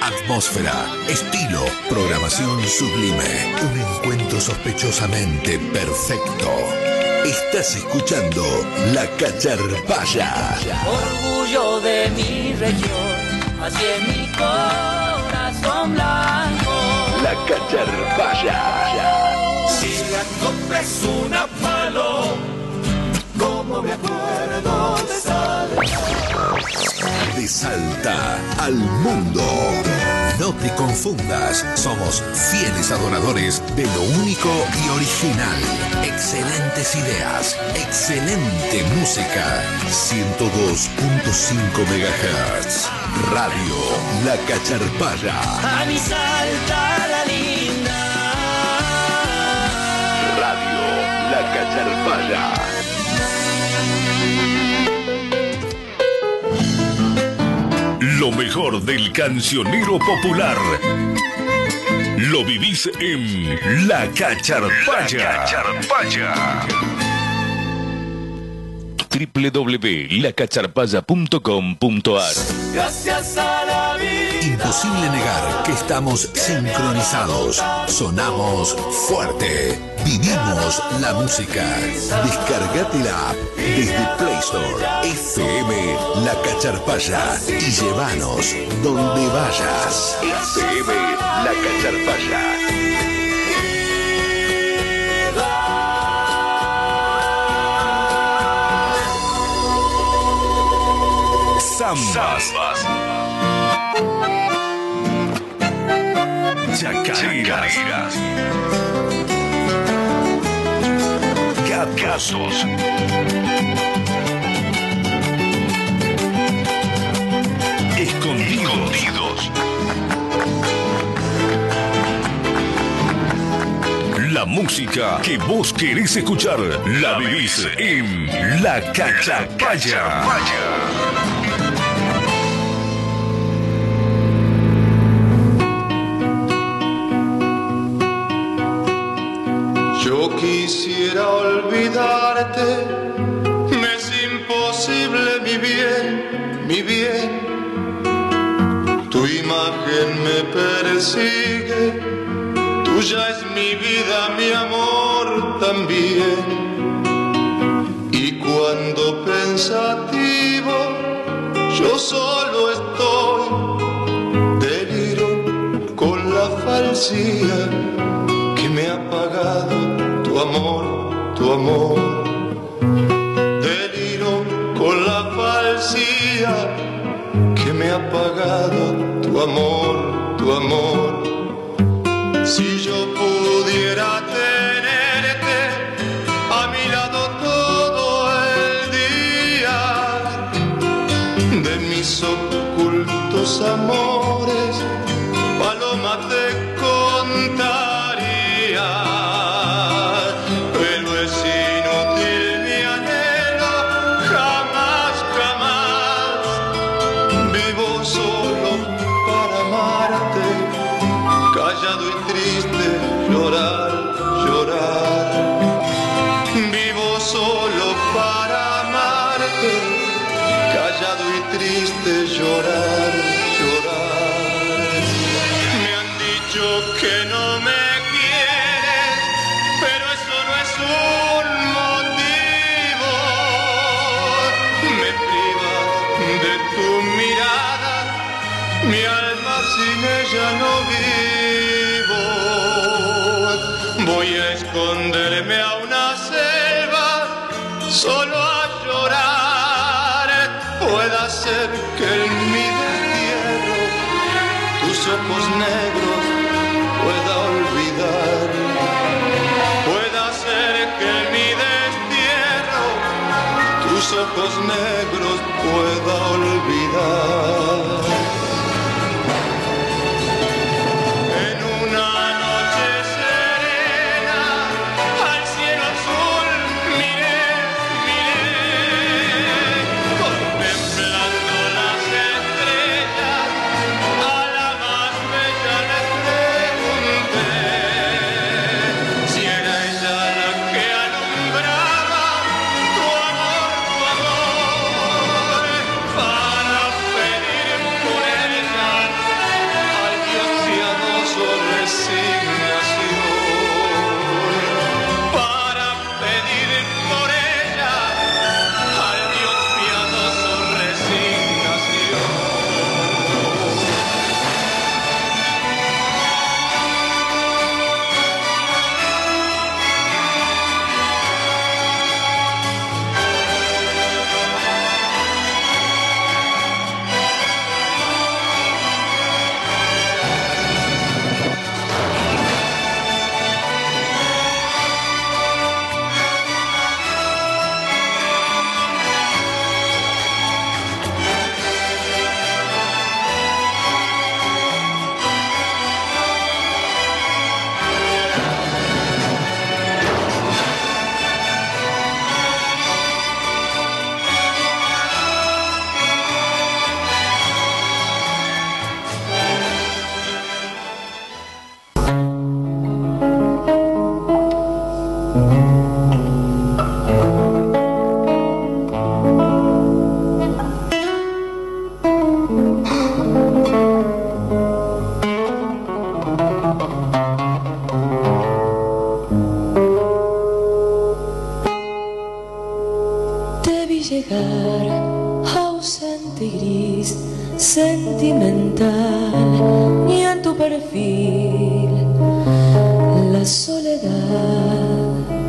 Atmósfera, estilo, programación sublime. Un encuentro sospechosamente perfecto. Estás escuchando La Cacharpaya. Orgullo de mi región, así es mi corazón blanco. La Cacharpaya. Si la copa es una palo, como me acuerdo de Salta. De Salta al mundo. No te confundas, somos fieles adoradores de lo único y original. Excelentes ideas, excelente música. 102.5 MHz. Radio La Cacharpaya. A mi Salta la linda. Radio La Cacharpaya. Lo mejor del cancionero popular lo vivís en La Cacharpaya. www.lacacharpaya.com.ar. Gracias a la vida. Imposible negar que estamos sincronizados. Sonamos fuerte. Vivimos la música. Descargate la app desde Play Store. FM La Cacharpaya y llévanos donde vayas. FM La Cacharpaya. Zambas. Chacareras. Gatos. Escondidos. La música que vos querés escuchar la vivís en La Cacharpaya. Yo quisiera olvidarte, me es imposible, mi bien. Tu imagen me persigue, tuya es mi vida, mi amor también. Y cuando pensativo, yo solo estoy, deliro con la falsía que me ha pagado tu amor. Deliro con la falsía que me ha pagado tu amor. Si yo pudiera tenerte a mi lado todo el día, de mis ocultos amores, paloma te contaría. Pero es inútil mi anhelo, jamás vivo solo para amarte, callado y triste, llorar. Vivo solo para amarte, callado y triste, llorar. Me han dicho que no me quieres, pero eso no es un motivo. Me privas de tu mirada, mi alma sin ella no vivo. Voy a esconderme a una selva, solo a llorar. Pueda ser que en mi destierro tus ojos negros pueda olvidar. Pueda ser que en mi destierro tus ojos negros pueda olvidar. En una noche serena, al cielo azul miré, contemplando las estrellas, a la más bella le pregunté si era ella la que alumbraba tu amor, para gris sentimental, ni en tu perfil la soledad.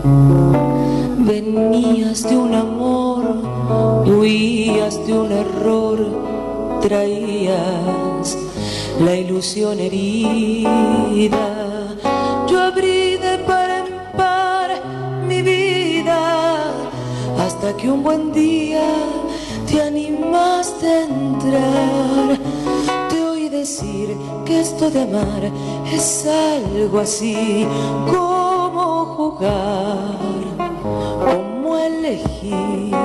Venías de un amor, huías de un error, traías la ilusión herida. Yo abrí de par en par mi vida hasta que un buen día te animaste a entrar. Te oí decir que esto de amar es algo así como jugar, como elegir.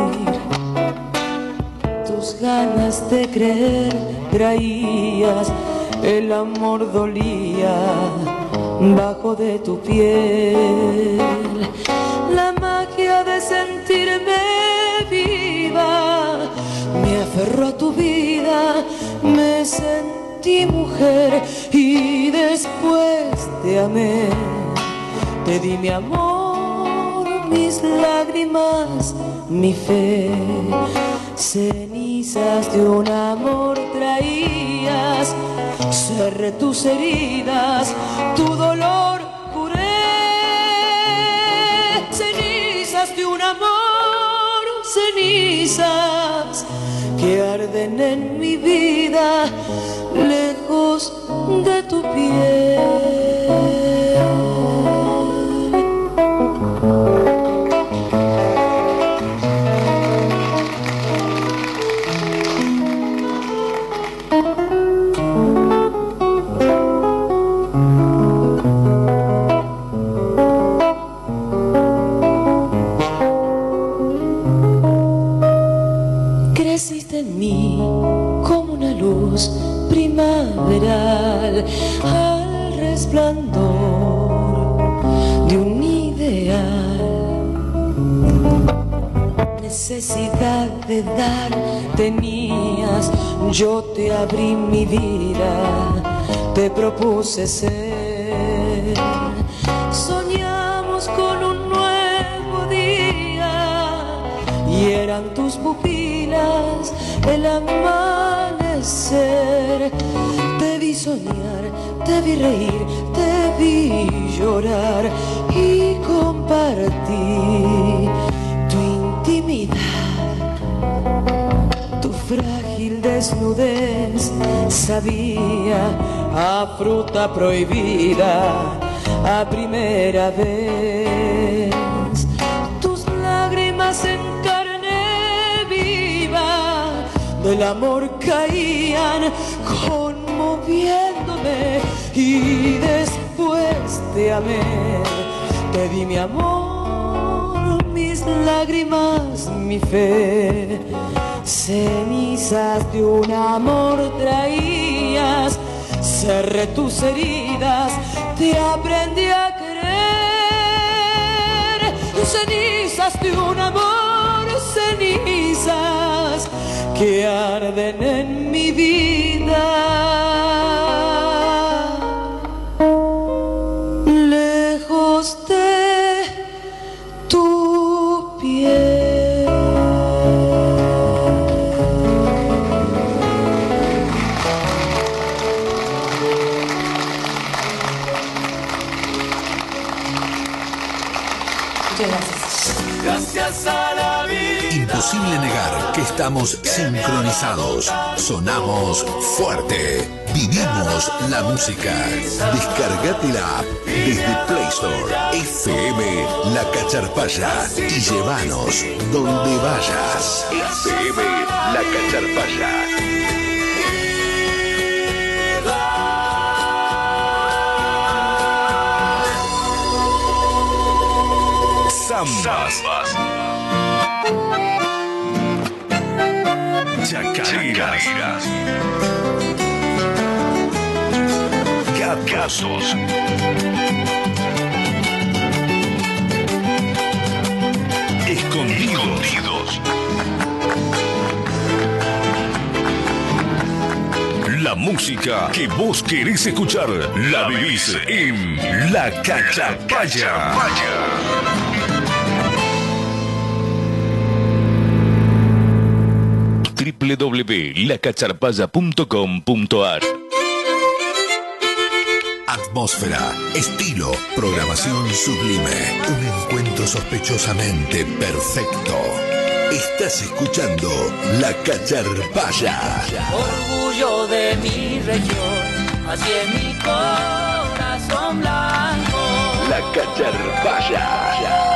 Tus ganas de creer traías, el amor dolía bajo de tu piel. La magia de sentirme viva me aferró a tu vida, me sentí mujer y después te amé. Te di mi amor, mis lágrimas, mi fe. Cenizas de un amor traías, cerré tus heridas, tu dolor curé. Cenizas de un amor, cenizas que arden en mi vida, lejos de tu piel. Primaveral al resplandor de un ideal. Necesidad de dar tenías, yo te abrí mi vida, te propuse ser. Soñamos con un nuevo día y eran tus pupilas el amanecer. Te vi soñar, te vi reír, te vi llorar y compartí tu intimidad. Tu frágil desnudez sabía a fruta prohibida a primera vez. Tus lágrimas en carne viva del amor caían conmoviéndome y después te amé. Te di mi amor, mis lágrimas, mi fe. Cenizas de un amor traías, cerré tus heridas, te aprendí a querer. Cenizas de un amor, cenizas que arden en mi vida, lejos de tu piel. Gracias a la vida. Imposible negar que estamos sincronizados. Sonamos fuerte. Vivimos la música. Descargate la app desde Play Store. FM La Cacharpaya y llévanos donde vayas. FM La Cacharpaya. Zambas, chacareras, gatos, escondidos. La música que vos querés escuchar la vivís en La Cacharpaya. www.lacacharpaya.com.ar. Atmósfera, estilo, programación sublime, un encuentro sospechosamente perfecto. Estás escuchando La Cacharpaya. Orgullo de mi región, así es mi corazón blanco. La Cacharpaya.